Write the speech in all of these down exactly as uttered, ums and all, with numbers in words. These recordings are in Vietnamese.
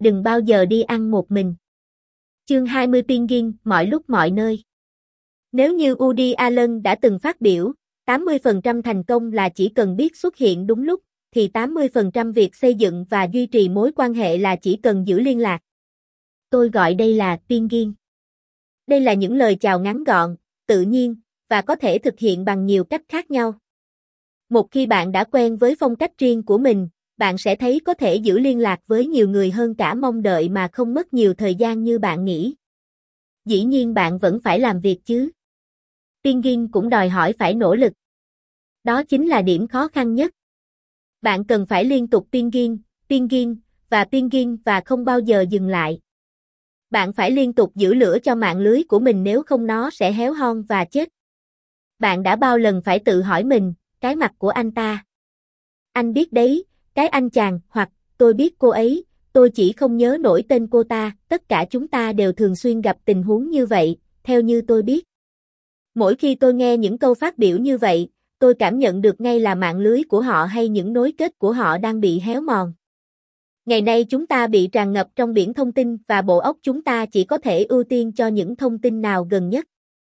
đừng bao giờ đi ăn một mình. Chương hai mươi Penguin, mọi lúc mọi nơi. Nếu như Woody Allen đã từng phát biểu, tám mươi phần trăm thành công là chỉ cần biết xuất hiện đúng lúc, thì tám mươi phần trăm việc xây dựng và duy trì mối quan hệ là chỉ cần giữ liên lạc. Tôi gọi đây là Penguin. Đây là những lời chào ngắn gọn, tự nhiên, và có thể thực hiện bằng nhiều cách khác nhau. Một khi bạn đã quen với phong cách riêng của mình, bạn sẽ thấy có thể giữ liên lạc với nhiều người hơn cả mong đợi mà không mất nhiều thời gian như bạn nghĩ. Dĩ nhiên bạn vẫn phải làm việc chứ. Penguin cũng đòi hỏi phải nỗ lực. Đó chính là điểm khó khăn nhất. Bạn cần phải liên tục Penguin, Penguin, và Penguin và không bao giờ dừng lại. Bạn phải liên tục giữ lửa cho mạng lưới của mình, nếu không nó sẽ héo hon và chết. Bạn đã bao lần phải tự hỏi mình, cái mặt của anh ta. Anh biết đấy, cái anh chàng, hoặc, tôi biết cô ấy, tôi chỉ không nhớ nổi tên cô ta, tất cả chúng ta đều thường xuyên gặp tình huống như vậy, theo như tôi biết. Mỗi khi tôi nghe những câu phát biểu như vậy, tôi cảm nhận được ngay là mạng lưới của họ hay những nối kết của họ đang bị héo mòn. Ngày nay chúng ta bị tràn ngập trong biển thông tin và bộ óc chúng ta chỉ có thể ưu tiên cho những thông tin nào gần nhất.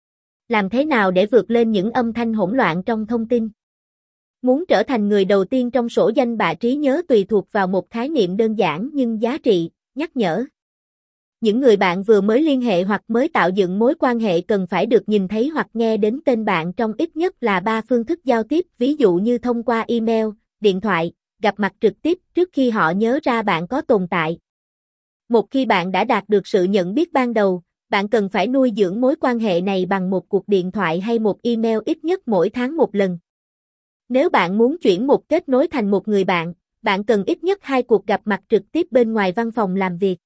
Làm thế nào để vượt lên những âm thanh hỗn loạn trong thông tin? Muốn trở thành người đầu tiên trong sổ danh bạ trí nhớ tùy thuộc vào một khái niệm đơn giản nhưng giá trị, nhắc nhở. Những người bạn vừa mới liên hệ hoặc mới tạo dựng mối quan hệ cần phải được nhìn thấy hoặc nghe đến tên bạn trong ít nhất là ba phương thức giao tiếp, ví dụ như thông qua email, điện thoại, gặp mặt trực tiếp trước khi họ nhớ ra bạn có tồn tại. Một khi bạn đã đạt được sự nhận biết ban đầu, bạn cần phải nuôi dưỡng mối quan hệ này bằng một cuộc điện thoại hay một email ít nhất mỗi tháng một lần. Nếu bạn muốn chuyển một kết nối thành một người bạn, bạn cần ít nhất hai cuộc gặp mặt trực tiếp bên ngoài văn phòng làm việc.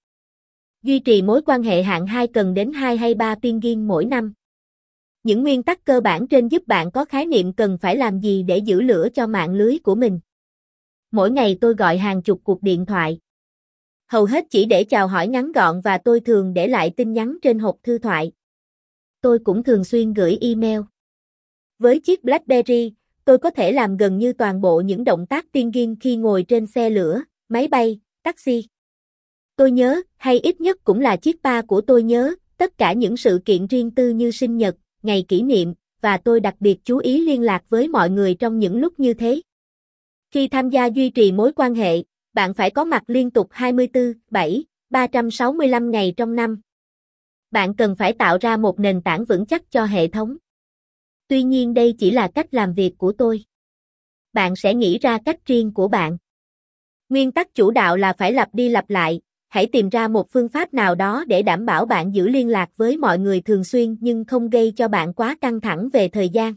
Duy trì mối quan hệ hạng hai cần đến hai hay ba Penguin mỗi năm. Những nguyên tắc cơ bản trên giúp bạn có khái niệm cần phải làm gì để giữ lửa cho mạng lưới của mình. Mỗi ngày tôi gọi hàng chục cuộc điện thoại. Hầu hết chỉ để chào hỏi ngắn gọn và tôi thường để lại tin nhắn trên hộp thư thoại. Tôi cũng thường xuyên gửi email. Với chiếc BlackBerry, tôi có thể làm gần như toàn bộ những động tác Penguin khi ngồi trên xe lửa, máy bay, taxi. Tôi nhớ, hay ít nhất cũng là chiếc ba của tôi nhớ, tất cả những sự kiện riêng tư như sinh nhật, ngày kỷ niệm, và tôi đặc biệt chú ý liên lạc với mọi người trong những lúc như thế. Khi tham gia duy trì mối quan hệ, bạn phải có mặt liên tục hai mươi tư, bảy, ba trăm sáu mươi lăm ngày trong năm. Bạn cần phải tạo ra một nền tảng vững chắc cho hệ thống. Tuy nhiên đây chỉ là cách làm việc của tôi. Bạn sẽ nghĩ ra cách riêng của bạn. Nguyên tắc chủ đạo là phải lặp đi lặp lại, hãy tìm ra một phương pháp nào đó để đảm bảo bạn giữ liên lạc với mọi người thường xuyên nhưng không gây cho bạn quá căng thẳng về thời gian.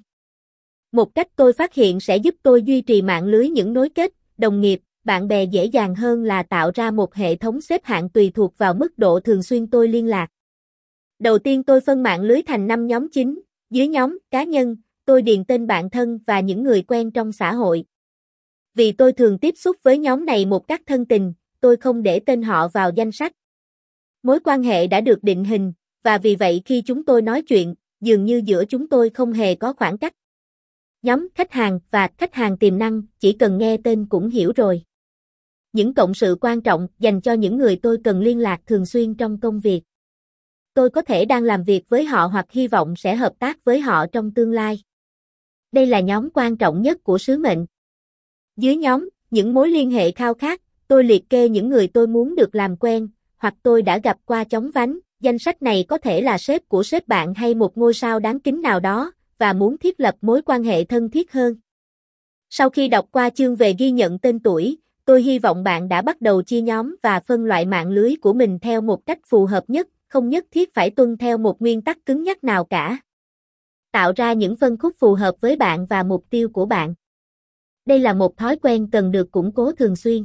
Một cách tôi phát hiện sẽ giúp tôi duy trì mạng lưới những nối kết, đồng nghiệp, bạn bè dễ dàng hơn là tạo ra một hệ thống xếp hạng tùy thuộc vào mức độ thường xuyên tôi liên lạc. Đầu tiên tôi phân mạng lưới thành năm nhóm chính, dưới nhóm, cá nhân, tôi điền tên bạn thân và những người quen trong xã hội. Vì tôi thường tiếp xúc với nhóm này một cách thân tình, tôi không để tên họ vào danh sách. Mối quan hệ đã được định hình, và vì vậy khi chúng tôi nói chuyện, dường như giữa chúng tôi không hề có khoảng cách. Nhóm khách hàng và khách hàng tiềm năng, chỉ cần nghe tên cũng hiểu rồi. Những cộng sự quan trọng dành cho những người tôi cần liên lạc thường xuyên trong công việc. Tôi có thể đang làm việc với họ hoặc hy vọng sẽ hợp tác với họ trong tương lai. Đây là nhóm quan trọng nhất của sứ mệnh. Dưới nhóm, những mối liên hệ khao khát, tôi liệt kê những người tôi muốn được làm quen, hoặc tôi đã gặp qua chóng vánh. Danh sách này có thể là sếp của sếp bạn hay một ngôi sao đáng kính nào đó, và muốn thiết lập mối quan hệ thân thiết hơn. Sau khi đọc qua chương về ghi nhận tên tuổi, tôi hy vọng bạn đã bắt đầu chia nhóm và phân loại mạng lưới của mình theo một cách phù hợp nhất, không nhất thiết phải tuân theo một nguyên tắc cứng nhắc nào cả. Tạo ra những phân khúc phù hợp với bạn và mục tiêu của bạn. Đây là một thói quen cần được củng cố thường xuyên.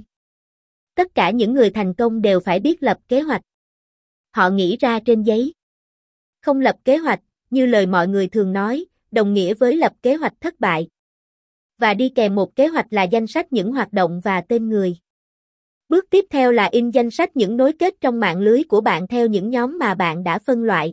Tất cả những người thành công đều phải biết lập kế hoạch. Họ nghĩ ra trên giấy. Không lập kế hoạch, như lời mọi người thường nói, đồng nghĩa với lập kế hoạch thất bại. Và đi kèm một kế hoạch là danh sách những hoạt động và tên người. Bước tiếp theo là in danh sách những nối kết trong mạng lưới của bạn theo những nhóm mà bạn đã phân loại.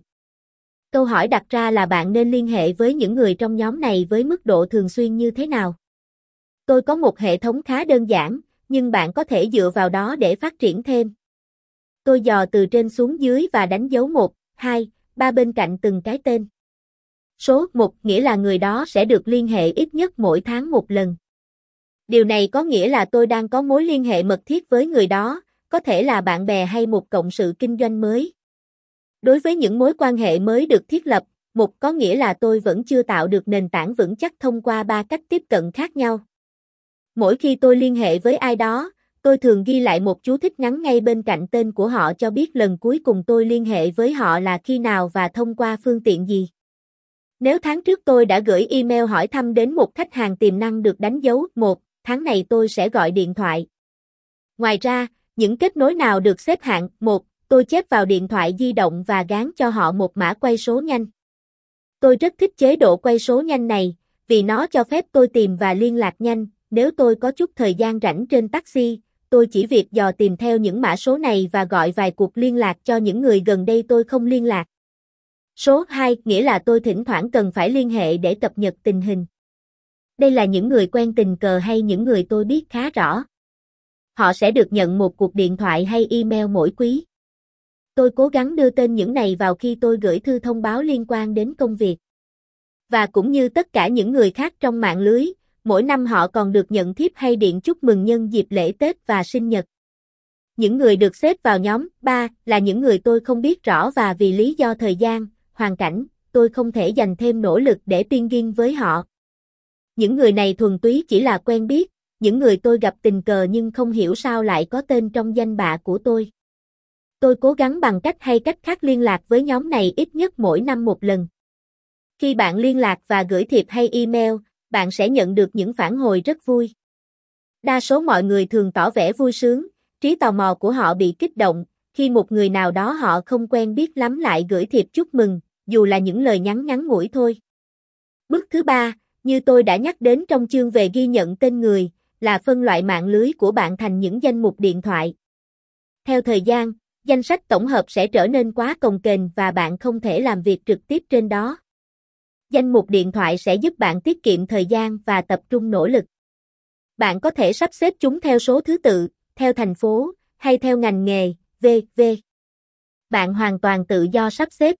Câu hỏi đặt ra là bạn nên liên hệ với những người trong nhóm này với mức độ thường xuyên như thế nào? Tôi có một hệ thống khá đơn giản, nhưng bạn có thể dựa vào đó để phát triển thêm. Tôi dò từ trên xuống dưới và đánh dấu một, hai, ba bên cạnh từng cái tên. Số một nghĩa là người đó sẽ được liên hệ ít nhất mỗi tháng một lần. Điều này có nghĩa là tôi đang có mối liên hệ mật thiết với người đó, có thể là bạn bè hay một cộng sự kinh doanh mới. Đối với những mối quan hệ mới được thiết lập, một có nghĩa là tôi vẫn chưa tạo được nền tảng vững chắc thông qua ba cách tiếp cận khác nhau. Mỗi khi tôi liên hệ với ai đó, tôi thường ghi lại một chú thích ngắn ngay bên cạnh tên của họ cho biết lần cuối cùng tôi liên hệ với họ là khi nào và thông qua phương tiện gì. Nếu tháng trước tôi đã gửi email hỏi thăm đến một khách hàng tiềm năng được đánh dấu một, tháng này tôi sẽ gọi điện thoại. Ngoài ra, những kết nối nào được xếp hạng một, tôi chép vào điện thoại di động và gán cho họ một mã quay số nhanh. Tôi rất thích chế độ quay số nhanh này, vì nó cho phép tôi tìm và liên lạc nhanh. Nếu tôi có chút thời gian rảnh trên taxi, tôi chỉ việc dò tìm theo những mã số này và gọi vài cuộc liên lạc cho những người gần đây tôi không liên lạc. Số hai nghĩa là tôi thỉnh thoảng cần phải liên hệ để cập nhật tình hình. Đây là những người quen tình cờ hay những người tôi biết khá rõ. Họ sẽ được nhận một cuộc điện thoại hay email mỗi quý. Tôi cố gắng đưa tên những này vào khi tôi gửi thư thông báo liên quan đến công việc. Và cũng như tất cả những người khác trong mạng lưới, mỗi năm họ còn được nhận thiếp hay điện chúc mừng nhân dịp lễ Tết và sinh nhật. Những người được xếp vào nhóm ba là những người tôi không biết rõ và vì lý do thời gian, hoàn cảnh, tôi không thể dành thêm nỗ lực để pinging với họ. Những người này thuần túy chỉ là quen biết, những người tôi gặp tình cờ nhưng không hiểu sao lại có tên trong danh bạ của tôi. Tôi cố gắng bằng cách hay cách khác liên lạc với nhóm này ít nhất mỗi năm một lần. Khi bạn liên lạc và gửi thiệp hay email, bạn sẽ nhận được những phản hồi rất vui. Đa số mọi người thường tỏ vẻ vui sướng, trí tò mò của họ bị kích động, khi một người nào đó họ không quen biết lắm lại gửi thiệp chúc mừng, dù là những lời nhắn ngắn ngủi thôi. Bước thứ ba, như tôi đã nhắc đến trong chương về ghi nhận tên người, là phân loại mạng lưới của bạn thành những danh mục điện thoại. Theo thời gian, danh sách tổng hợp sẽ trở nên quá cồng kềnh và bạn không thể làm việc trực tiếp trên đó. Danh mục điện thoại sẽ giúp bạn tiết kiệm thời gian và tập trung nỗ lực. Bạn có thể sắp xếp chúng theo số thứ tự, theo thành phố, hay theo ngành nghề, vân vân. Bạn hoàn toàn tự do sắp xếp.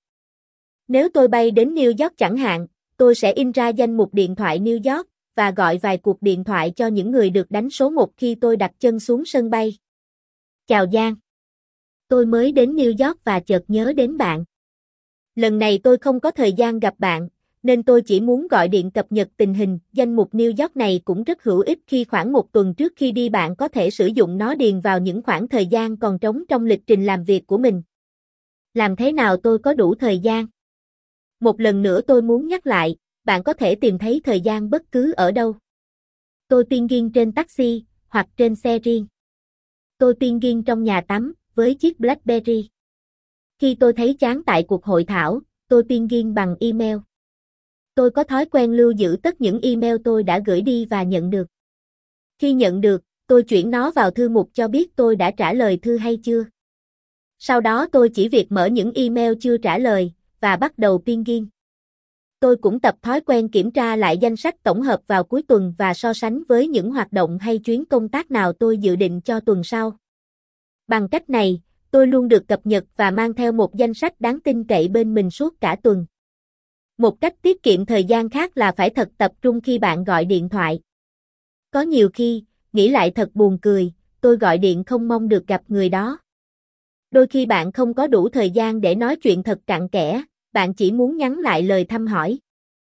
Nếu tôi bay đến New York chẳng hạn, tôi sẽ in ra danh mục điện thoại New York và gọi vài cuộc điện thoại cho những người được đánh số một khi tôi đặt chân xuống sân bay. Chào Giang. Tôi mới đến New York và chợt nhớ đến bạn. Lần này tôi không có thời gian gặp bạn, nên tôi chỉ muốn gọi điện cập nhật tình hình. Danh mục New York này cũng rất hữu ích khi khoảng một tuần trước khi đi bạn có thể sử dụng nó điền vào những khoảng thời gian còn trống trong lịch trình làm việc của mình. Làm thế nào tôi có đủ thời gian? Một lần nữa tôi muốn nhắc lại, bạn có thể tìm thấy thời gian bất cứ ở đâu. Tôi pinging trên taxi, hoặc trên xe riêng. Tôi pinging trong nhà tắm, với chiếc BlackBerry. Khi tôi thấy chán tại cuộc hội thảo, tôi pinging bằng email. Tôi có thói quen lưu giữ tất những email tôi đã gửi đi và nhận được. Khi nhận được, tôi chuyển nó vào thư mục cho biết tôi đã trả lời thư hay chưa. Sau đó tôi chỉ việc mở những email chưa trả lời, và bắt đầu pinging. Tôi cũng tập thói quen kiểm tra lại danh sách tổng hợp vào cuối tuần và so sánh với những hoạt động hay chuyến công tác nào tôi dự định cho tuần sau. Bằng cách này, tôi luôn được cập nhật và mang theo một danh sách đáng tin cậy bên mình suốt cả tuần. Một cách tiết kiệm thời gian khác là phải thật tập trung khi bạn gọi điện thoại. Có nhiều khi, nghĩ lại thật buồn cười, tôi gọi điện không mong được gặp người đó. Đôi khi bạn không có đủ thời gian để nói chuyện thật cặn kẽ, bạn chỉ muốn nhắn lại lời thăm hỏi.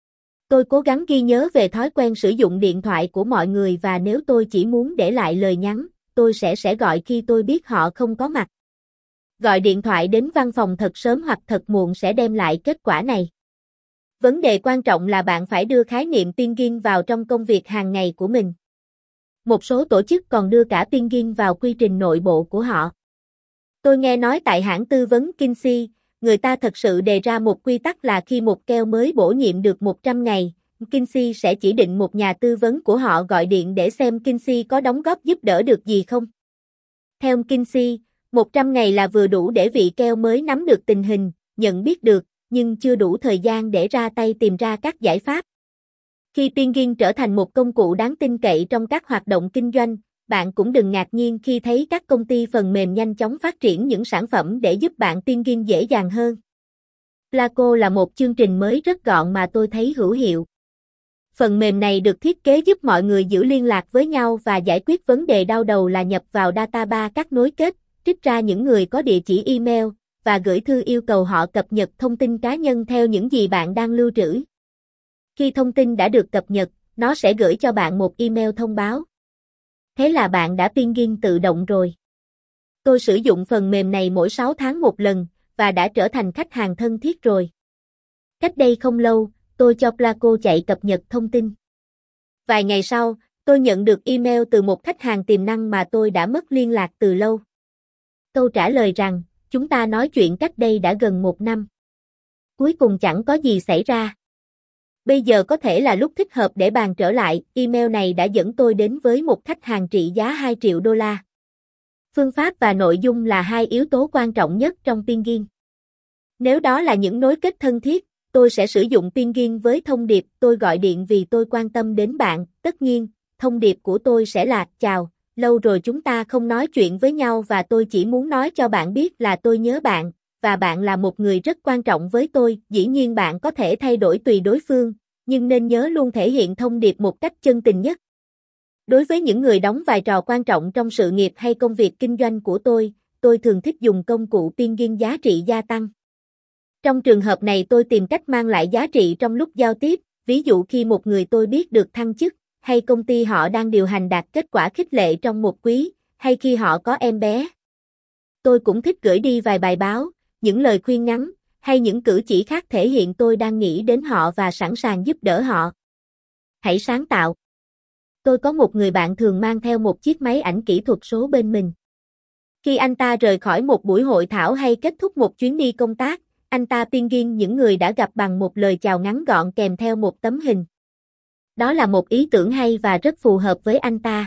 Tôi cố gắng ghi nhớ về thói quen sử dụng điện thoại của mọi người và nếu tôi chỉ muốn để lại lời nhắn, tôi sẽ sẽ gọi khi tôi biết họ không có mặt. Gọi điện thoại đến văn phòng thật sớm hoặc thật muộn sẽ đem lại kết quả này. Vấn đề quan trọng là bạn phải đưa khái niệm pinging vào trong công việc hàng ngày của mình. Một số tổ chức còn đưa cả pinging vào quy trình nội bộ của họ. Tôi nghe nói tại hãng tư vấn Kinsey, người ta thật sự đề ra một quy tắc là khi một keo mới bổ nhiệm được một trăm ngày, Kinsey sẽ chỉ định một nhà tư vấn của họ gọi điện để xem Kinsey có đóng góp giúp đỡ được gì không. Theo Kinsey, một trăm ngày là vừa đủ để vị keo mới nắm được tình hình, nhận biết được, nhưng chưa đủ thời gian để ra tay tìm ra các giải pháp. Khi pinging trở thành một công cụ đáng tin cậy trong các hoạt động kinh doanh, bạn cũng đừng ngạc nhiên khi thấy các công ty phần mềm nhanh chóng phát triển những sản phẩm để giúp bạn plugin dễ dàng hơn. Placo là một chương trình mới rất gọn mà tôi thấy hữu hiệu. Phần mềm này được thiết kế giúp mọi người giữ liên lạc với nhau và giải quyết vấn đề đau đầu là nhập vào database các nối kết, trích ra những người có địa chỉ email, và gửi thư yêu cầu họ cập nhật thông tin cá nhân theo những gì bạn đang lưu trữ. Khi thông tin đã được cập nhật, nó sẽ gửi cho bạn một email thông báo. Thế là bạn đã plugin tự động rồi. Tôi sử dụng phần mềm này mỗi sáu tháng một lần, và đã trở thành khách hàng thân thiết rồi. Cách đây không lâu, tôi cho Placo chạy cập nhật thông tin. Vài ngày sau, tôi nhận được email từ một khách hàng tiềm năng mà tôi đã mất liên lạc từ lâu. Câu trả lời rằng, chúng ta nói chuyện cách đây đã gần một năm. Cuối cùng chẳng có gì xảy ra. Bây giờ có thể là lúc thích hợp để bàn trở lại, email này đã dẫn tôi đến với một khách hàng trị giá hai triệu đô la. Phương pháp và nội dung là hai yếu tố quan trọng nhất trong plugin. Nếu đó là những nối kết thân thiết, tôi sẽ sử dụng plugin với thông điệp tôi gọi điện vì tôi quan tâm đến bạn. Tất nhiên, thông điệp của tôi sẽ là chào, lâu rồi chúng ta không nói chuyện với nhau và tôi chỉ muốn nói cho bạn biết là tôi nhớ bạn, và bạn là một người rất quan trọng với tôi. Dĩ nhiên bạn có thể thay đổi tùy đối phương, nhưng nên nhớ luôn thể hiện thông điệp một cách chân tình nhất. Đối với những người đóng vai trò quan trọng trong sự nghiệp hay công việc kinh doanh của tôi, tôi thường thích dùng công cụ plugin giá trị gia tăng. Trong trường hợp này tôi tìm cách mang lại giá trị trong lúc giao tiếp, ví dụ khi một người tôi biết được thăng chức, hay công ty họ đang điều hành đạt kết quả khích lệ trong một quý, hay khi họ có em bé. Tôi cũng thích gửi đi vài bài báo, những lời khuyên ngắn, hay những cử chỉ khác thể hiện tôi đang nghĩ đến họ và sẵn sàng giúp đỡ họ. Hãy sáng tạo. Tôi có một người bạn thường mang theo một chiếc máy ảnh kỹ thuật số bên mình. Khi anh ta rời khỏi một buổi hội thảo hay kết thúc một chuyến đi công tác, anh ta plugin những người đã gặp bằng một lời chào ngắn gọn kèm theo một tấm hình. Đó là một ý tưởng hay và rất phù hợp với anh ta.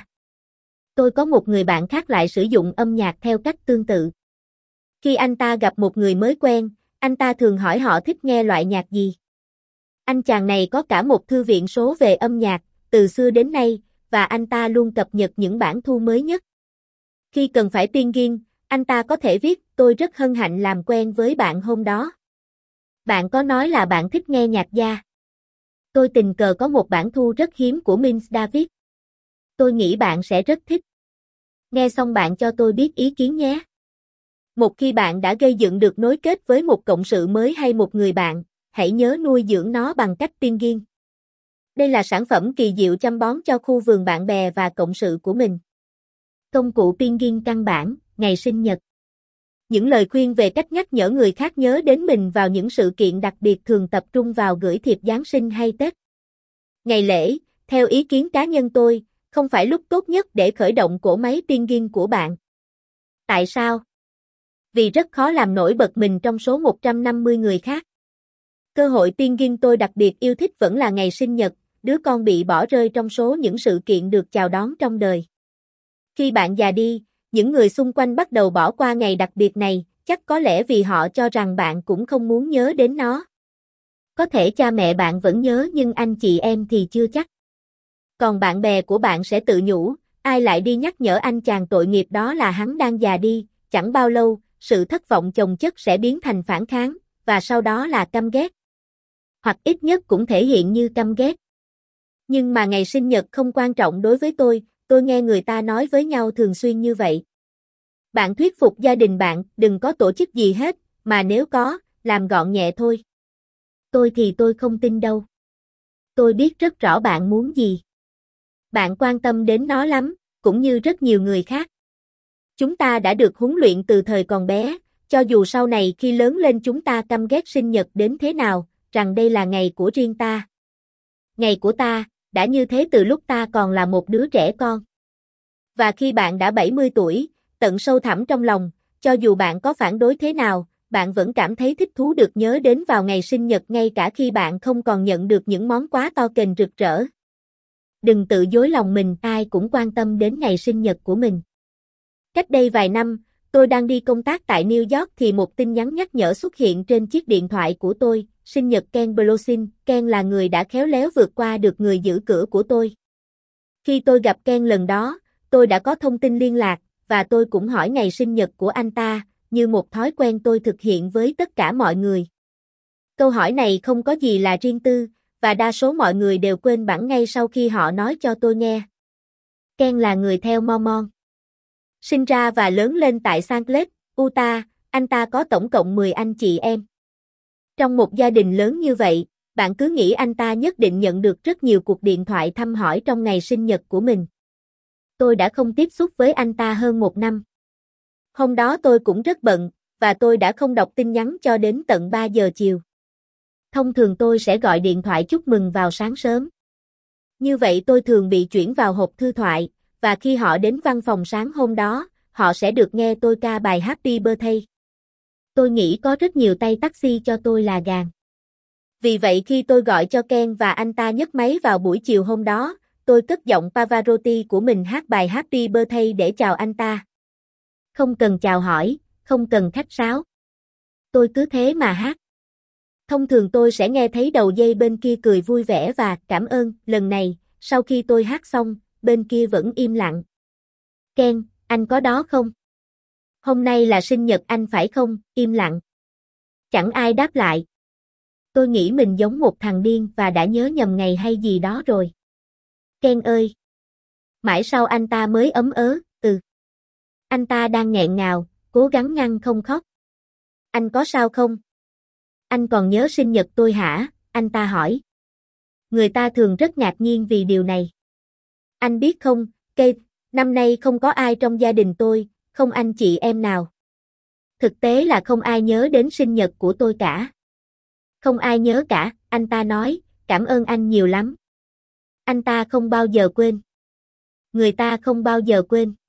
Tôi có một người bạn khác lại sử dụng âm nhạc theo cách tương tự. Khi anh ta gặp một người mới quen, anh ta thường hỏi họ thích nghe loại nhạc gì. Anh chàng này có cả một thư viện số về âm nhạc, từ xưa đến nay, và anh ta luôn cập nhật những bản thu mới nhất. Khi cần phải plugin, anh ta có thể viết, tôi rất hân hạnh làm quen với bạn hôm đó. Bạn có nói là bạn thích nghe nhạc gia. Tôi tình cờ có một bản thu rất hiếm của Miles Davis. Tôi nghĩ bạn sẽ rất thích. Nghe xong bạn cho tôi biết ý kiến nhé. Một khi bạn đã gây dựng được nối kết với một cộng sự mới hay một người bạn, hãy nhớ nuôi dưỡng nó bằng cách plugin. Đây là sản phẩm kỳ diệu chăm bón cho khu vườn bạn bè và cộng sự của mình. Công cụ plugin căn bản, ngày sinh nhật. Những lời khuyên về cách nhắc nhở người khác nhớ đến mình vào những sự kiện đặc biệt thường tập trung vào gửi thiệp Giáng sinh hay Tết. Ngày lễ, theo ý kiến cá nhân tôi, không phải lúc tốt nhất để khởi động cỗ máy plugin của bạn. Tại sao? Vì rất khó làm nổi bật mình trong số một trăm năm mươi người khác. Cơ hội plugin tôi đặc biệt yêu thích vẫn là ngày sinh nhật, đứa con bị bỏ rơi trong số những sự kiện được chào đón trong đời. Khi bạn già đi, những người xung quanh bắt đầu bỏ qua ngày đặc biệt này, chắc có lẽ vì họ cho rằng bạn cũng không muốn nhớ đến nó. Có thể cha mẹ bạn vẫn nhớ nhưng anh chị em thì chưa chắc. Còn bạn bè của bạn sẽ tự nhủ, ai lại đi nhắc nhở anh chàng tội nghiệp đó là hắn đang già đi. Chẳng bao lâu, sự thất vọng chồng chất sẽ biến thành phản kháng, và sau đó là căm ghét. Hoặc ít nhất cũng thể hiện như căm ghét. Nhưng mà ngày sinh nhật không quan trọng đối với tôi, tôi nghe người ta nói với nhau thường xuyên như vậy. Bạn thuyết phục gia đình bạn, đừng có tổ chức gì hết, mà nếu có, làm gọn nhẹ thôi. Tôi thì tôi không tin đâu. Tôi biết rất rõ bạn muốn gì. Bạn quan tâm đến nó lắm, cũng như rất nhiều người khác. Chúng ta đã được huấn luyện từ thời còn bé, cho dù sau này khi lớn lên chúng ta căm ghét sinh nhật đến thế nào, rằng đây là ngày của riêng ta. Ngày của ta, đã như thế từ lúc ta còn là một đứa trẻ con. Và khi bạn đã bảy mươi tuổi, tận sâu thẳm trong lòng, cho dù bạn có phản đối thế nào, bạn vẫn cảm thấy thích thú được nhớ đến vào ngày sinh nhật ngay cả khi bạn không còn nhận được những món quà to kềnh rực rỡ. Đừng tự dối lòng mình, ai cũng quan tâm đến ngày sinh nhật của mình. Cách đây vài năm, tôi đang đi công tác tại New York thì một tin nhắn nhắc nhở xuất hiện trên chiếc điện thoại của tôi, sinh nhật Ken Blosin. Ken là người đã khéo léo vượt qua được người giữ cửa của tôi. Khi tôi gặp Ken lần đó, tôi đã có thông tin liên lạc, và tôi cũng hỏi ngày sinh nhật của anh ta, như một thói quen tôi thực hiện với tất cả mọi người. Câu hỏi này không có gì là riêng tư, và đa số mọi người đều quên bẵng ngay sau khi họ nói cho tôi nghe. Ken là người theo Mormon. Sinh ra và lớn lên tại Salt Lake, Utah, anh ta có tổng cộng mười anh chị em. Trong một gia đình lớn như vậy, bạn cứ nghĩ anh ta nhất định nhận được rất nhiều cuộc điện thoại thăm hỏi trong ngày sinh nhật của mình. Tôi đã không tiếp xúc với anh ta hơn một năm. Hôm đó tôi cũng rất bận, và tôi đã không đọc tin nhắn cho đến tận ba giờ chiều. Thông thường tôi sẽ gọi điện thoại chúc mừng vào sáng sớm. Như vậy tôi thường bị chuyển vào hộp thư thoại, và khi họ đến văn phòng sáng hôm đó, họ sẽ được nghe tôi ca bài Happy Birthday. Tôi nghĩ có rất nhiều tay taxi cho tôi là gàn. Vì vậy khi tôi gọi cho Ken và anh ta nhấc máy vào buổi chiều hôm đó, tôi cất giọng Pavarotti của mình hát bài Happy Birthday để chào anh ta. Không cần chào hỏi, không cần khách sáo. Tôi cứ thế mà hát. Thông thường tôi sẽ nghe thấy đầu dây bên kia cười vui vẻ và cảm ơn. Lần này, sau khi tôi hát xong, bên kia vẫn im lặng. Ken, anh có đó không? Hôm nay là sinh nhật anh phải không? Im lặng. Chẳng ai đáp lại. Tôi nghĩ mình giống một thằng điên và đã nhớ nhầm ngày hay gì đó rồi. Ken ơi! Mãi sau anh ta mới ấm ớ, ừ. Anh ta đang nghẹn ngào, cố gắng ngăn không khóc. Anh có sao không? Anh còn nhớ sinh nhật tôi hả? Anh ta hỏi. Người ta thường rất ngạc nhiên vì điều này. Anh biết không, Kate, năm nay không có ai trong gia đình tôi, không anh chị em nào. Thực tế là không ai nhớ đến sinh nhật của tôi cả. Không ai nhớ cả, anh ta nói, cảm ơn anh nhiều lắm. Anh ta không bao giờ quên. Người ta không bao giờ quên.